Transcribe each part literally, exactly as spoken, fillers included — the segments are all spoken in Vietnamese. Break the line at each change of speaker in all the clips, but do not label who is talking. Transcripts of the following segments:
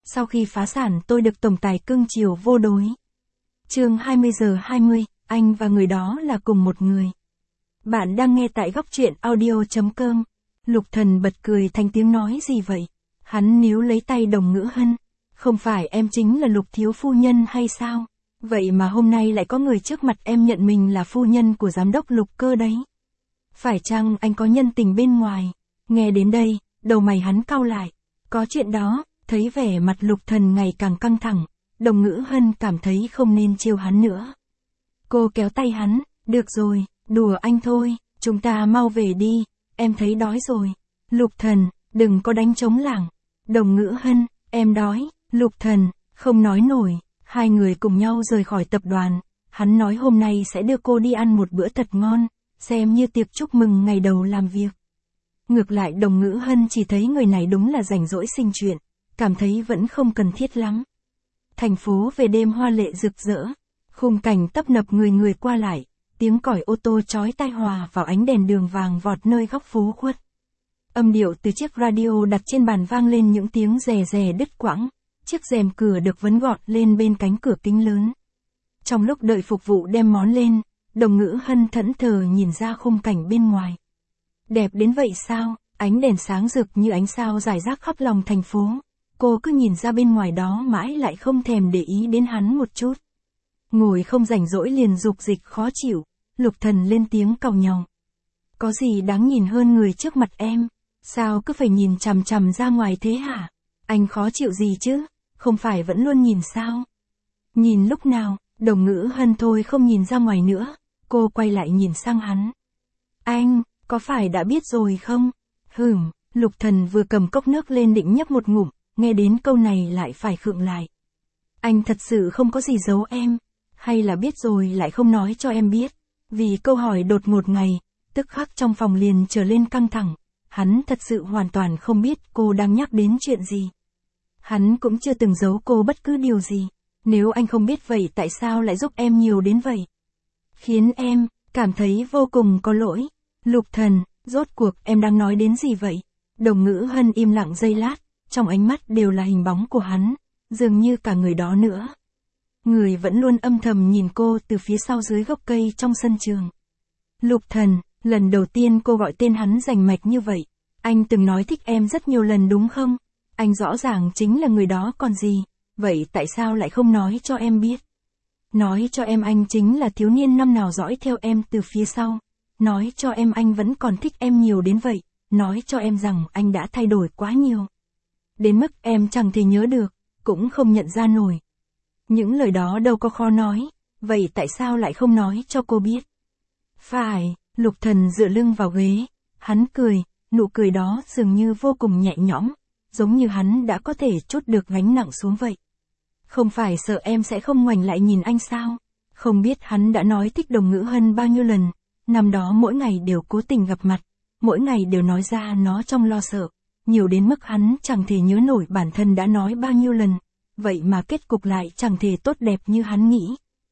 Sau khi phá sản tôi được tổng tài cưng chiều vô đối. Chương hai mươi giờ hai mươi, anh và người đó là cùng một người. Bạn đang nghe tại góc truyện audio chấm com. Lục Thần bật cười thành tiếng nói gì vậy? Hắn níu lấy tay Đồng Ngữ Hân. Không phải em chính là Lục thiếu phu nhân hay sao? Vậy mà hôm nay lại có người trước mặt em nhận mình là phu nhân của giám đốc Lục cơ đấy. Phải chăng anh có nhân tình bên ngoài? Nghe đến đây, đầu mày hắn cau lại. Có chuyện đó, thấy vẻ mặt Lục Thần ngày càng căng thẳng, Đồng Ngữ Hân cảm thấy không nên trêu hắn nữa. Cô kéo tay hắn, được rồi, đùa anh thôi, chúng ta mau về đi, em thấy đói rồi. Lục Thần, đừng có đánh trống lảng. Đồng Ngữ Hân, em đói. Lục Thần, không nói nổi. Hai người cùng nhau rời khỏi tập đoàn. Hắn nói hôm nay sẽ đưa cô đi ăn một bữa thật ngon, xem như tiệc chúc mừng ngày đầu làm việc. Ngược lại Đồng Ngữ Hân chỉ thấy người này đúng là rảnh rỗi sinh chuyện, cảm thấy vẫn không cần thiết lắm. Thành phố về đêm hoa lệ rực rỡ, khung cảnh tấp nập người người qua lại, tiếng còi ô tô chói tai hòa vào ánh đèn đường vàng vọt nơi góc phố khuất. Âm điệu từ chiếc radio đặt trên bàn vang lên những tiếng rè rè đứt quãng, chiếc rèm cửa được vấn gọn lên bên cánh cửa kính lớn. Trong lúc đợi phục vụ đem món lên, Đồng Ngữ Hân thẫn thờ nhìn ra khung cảnh bên ngoài. Đẹp đến vậy sao? Ánh đèn sáng rực như ánh sao rải rác khắp lòng thành phố. Cô cứ nhìn ra bên ngoài đó mãi lại không thèm để ý đến hắn một chút. Ngồi không rảnh rỗi liền dục dịch khó chịu, Lục Thần lên tiếng càu nhàu. Có gì đáng nhìn hơn người trước mặt em? Sao cứ phải nhìn chằm chằm ra ngoài thế hả? Anh khó chịu gì chứ? Không phải vẫn luôn nhìn sao? Nhìn lúc nào? Đồng Ngữ Hân thôi không nhìn ra ngoài nữa. Cô quay lại nhìn sang hắn. Anh, có phải đã biết rồi không? Hửm, Lục Thần vừa cầm cốc nước lên định nhấp một ngụm, nghe đến câu này lại phải khựng lại. Anh thật sự không có gì giấu em, hay là biết rồi lại không nói cho em biết? Vì câu hỏi đột ngột ngày, tức khắc trong phòng liền trở lên căng thẳng, hắn thật sự hoàn toàn không biết cô đang nhắc đến chuyện gì. Hắn cũng chưa từng giấu cô bất cứ điều gì, nếu anh không biết vậy tại sao lại giúp em nhiều đến vậy? Khiến em cảm thấy vô cùng có lỗi. Lục Thần, rốt cuộc em đang nói đến gì vậy? Đồng Ngữ Hân im lặng giây lát, trong ánh mắt đều là hình bóng của hắn, dường như cả người đó nữa. Người vẫn luôn âm thầm nhìn cô từ phía sau dưới gốc cây trong sân trường. Lục Thần, lần đầu tiên cô gọi tên hắn rành mạch như vậy. Anh từng nói thích em rất nhiều lần đúng không? Anh rõ ràng chính là người đó còn gì, vậy tại sao lại không nói cho em biết? Nói cho em anh chính là thiếu niên năm nào dõi theo em từ phía sau. Nói cho em anh vẫn còn thích em nhiều đến vậy. Nói cho em rằng anh đã thay đổi quá nhiều. Đến mức em chẳng thể nhớ được, cũng không nhận ra nổi. Những lời đó đâu có khó nói, vậy tại sao lại không nói cho cô biết? Phải, Lục Thần dựa lưng vào ghế, hắn cười, nụ cười đó dường như vô cùng nhẹ nhõm, giống như hắn đã có thể trút được gánh nặng xuống vậy. Không phải sợ em sẽ không ngoảnh lại nhìn anh sao? Không biết hắn đã nói thích Đồng Ngữ Hân bao nhiêu lần, năm đó mỗi ngày đều cố tình gặp mặt, mỗi ngày đều nói ra nó trong lo sợ, nhiều đến mức hắn chẳng thể nhớ nổi bản thân đã nói bao nhiêu lần, vậy mà kết cục lại chẳng thể tốt đẹp như hắn nghĩ.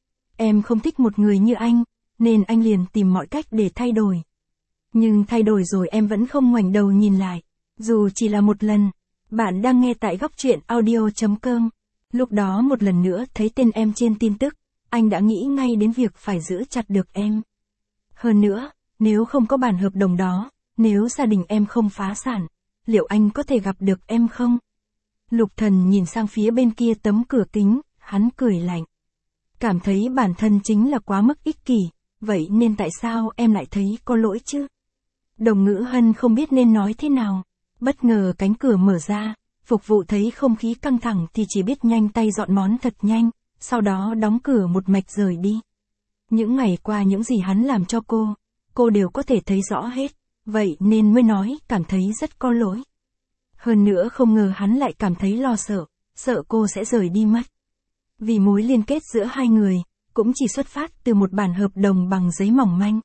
Em không thích một người như anh, nên anh liền tìm mọi cách để thay đổi. Nhưng thay đổi rồi em vẫn không ngoảnh đầu nhìn lại, dù chỉ là một lần. Bạn đang nghe tại góc truyện audio chấm com. Lúc đó một lần nữa thấy tên em trên tin tức, anh đã nghĩ ngay đến việc phải giữ chặt được em. Hơn nữa, nếu không có bản hợp đồng đó, nếu gia đình em không phá sản, liệu anh có thể gặp được em không? Lục Thần nhìn sang phía bên kia tấm cửa kính, hắn cười lạnh. Cảm thấy bản thân chính là quá mức ích kỷ, vậy nên tại sao em lại thấy có lỗi chứ? Đồng Ngữ Hân không biết nên nói thế nào. Bất ngờ cánh cửa mở ra, phục vụ thấy không khí căng thẳng thì chỉ biết nhanh tay dọn món thật nhanh, sau đó đóng cửa một mạch rời đi. Những ngày qua những gì hắn làm cho cô, cô đều có thể thấy rõ hết, vậy nên mới nói cảm thấy rất có lỗi. Hơn nữa không ngờ hắn lại cảm thấy lo sợ, sợ cô sẽ rời đi mất. Vì mối liên kết giữa hai người, cũng chỉ xuất phát từ một bản hợp đồng bằng giấy mỏng manh.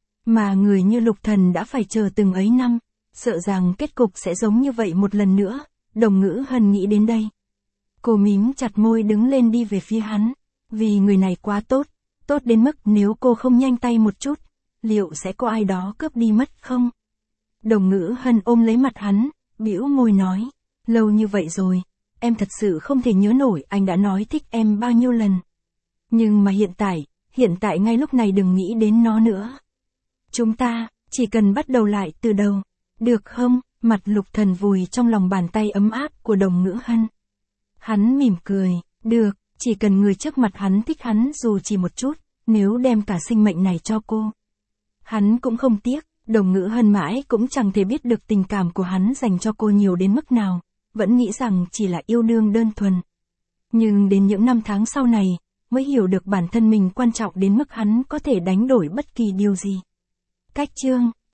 Mà người như Lục Thần đã phải chờ từng ấy năm, sợ rằng kết cục sẽ giống như vậy một lần nữa. Đồng Ngữ Hân nghĩ đến đây. Cô mím chặt môi đứng lên đi về phía hắn, vì người này quá tốt, tốt đến mức nếu cô không nhanh tay một chút, liệu sẽ có ai đó cướp đi mất không? Đồng Ngữ Hân ôm lấy mặt hắn, bĩu môi nói, lâu như vậy rồi, em thật sự không thể nhớ nổi anh đã nói thích em bao nhiêu lần. Nhưng mà hiện tại, hiện tại ngay lúc này đừng nghĩ đến nó nữa. Chúng ta, chỉ cần bắt đầu lại từ đầu. Được không? Mặt Lục Thần vùi trong lòng bàn tay ấm áp của Đồng Ngữ Hân. Hắn mỉm cười, được, chỉ cần người trước mặt hắn thích hắn dù chỉ một chút, nếu đem cả sinh mệnh này cho cô. Hắn cũng không tiếc, Đồng Ngữ Hân mãi cũng chẳng thể biết được tình cảm của hắn dành cho cô nhiều đến mức nào, vẫn nghĩ rằng chỉ là yêu đương đơn thuần. Nhưng đến những năm tháng sau này, mới hiểu được bản thân mình quan trọng đến mức hắn có thể đánh đổi bất kỳ điều gì. Cách chương